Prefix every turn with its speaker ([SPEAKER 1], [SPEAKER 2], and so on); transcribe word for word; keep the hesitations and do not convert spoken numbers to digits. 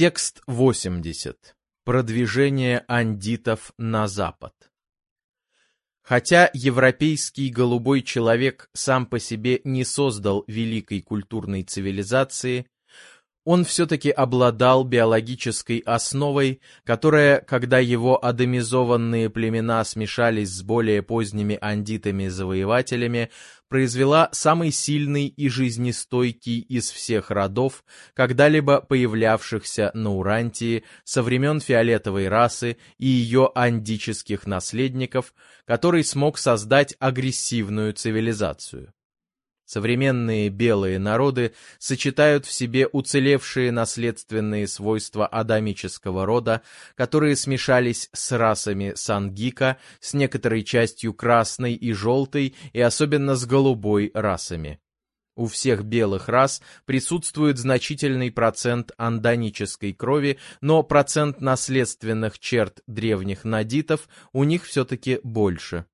[SPEAKER 1] Текст восемьдесят. Продвижение андитов на запад. Хотя европейский голубой человек сам по себе не создал великой культурной цивилизации, он все-таки обладал биологической основой, которая, когда его адамизованные племена смешались с более поздними андитами-завоевателями, произвела самый сильный и жизнестойкий из всех родов, когда-либо появлявшихся на Урантии со времен фиолетовой расы и ее андических наследников, который смог создать агрессивную цивилизацию. Современные белые народы сочетают в себе уцелевшие наследственные свойства адамического рода, которые смешались с расами Сангика, с некоторой частью красной и желтой, и особенно с голубой расами. У всех белых рас присутствует значительный процент андонической крови, но процент наследственных черт древних надитов у них все-таки больше.